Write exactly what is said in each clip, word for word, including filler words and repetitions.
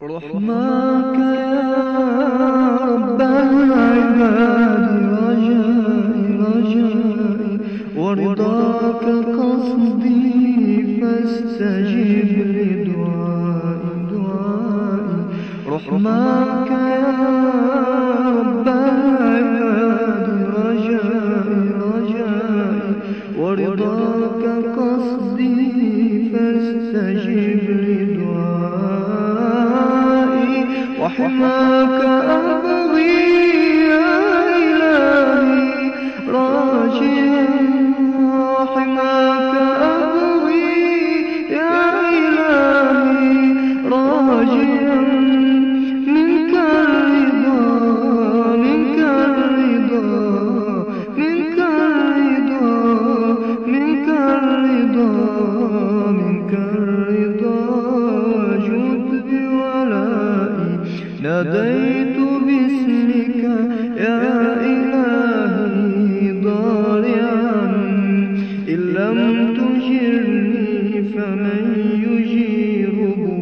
رحماك يا رب العباد رجائي رجائي ورضاك قصدي فاستجب لدعائي دعائي. رحماك يا رب العباد رجائي رجائي ورضاك قصدي فاستجب لدعائي. وحماك أبغي يا إلهي راجيا وحماك أبغي يا إلهي راجيا منك الرضا منك الرضا منك الرضا منك الرضا منك الرضا. وجد بولائي ناديت باسمك يا إلهي ضارعا إن لم تجرني فمن يجير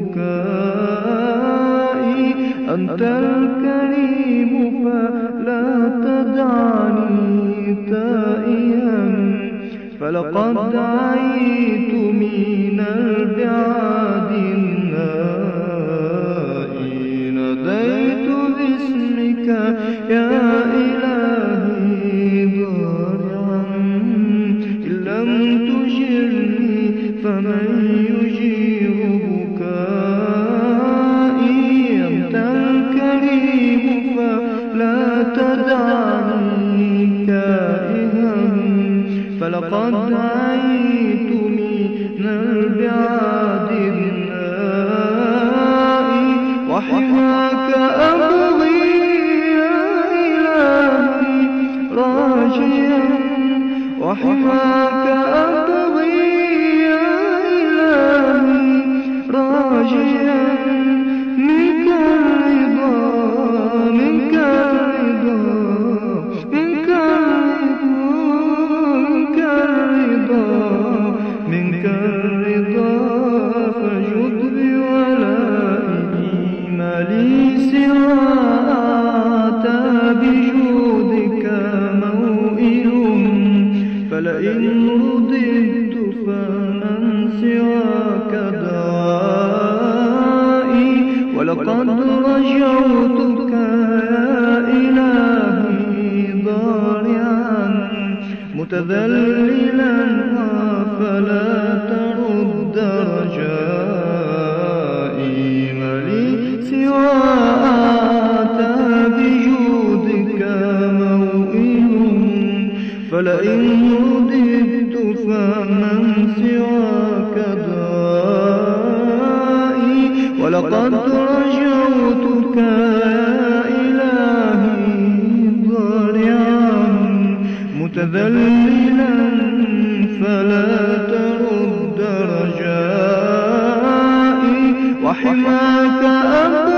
بكائي. أنت الكريم فلا تدعني تائها فلقد دعيت من البعاد النائي. ناديت باسمك يا إلهي ضارعا إن لم تجرني فمن يجير بكائي. أنت الكريم فلا تدعني كائها فلقد دعيت من البعاد النائي. وحماك أبغي يا إلهي راجيا وحماك أبغي يا إلهي راجيا منك الرضا منك الرضا منك الرضا منك الرضا. فجد بولائي ما لي سوى أتى بجودك موئل. فلئن رددت فمن سواك دعائي. ولقد رجوتك يا إلهي ضارعا متذللا فلا ترد رجائي. ما لي سوى أتى بجودك موئل. فلئن رددت فمن سواك دعائي. ولقد رجوتك يا إلهي ضارعا متذللا فلا ترد رجائي. وحماك أبغي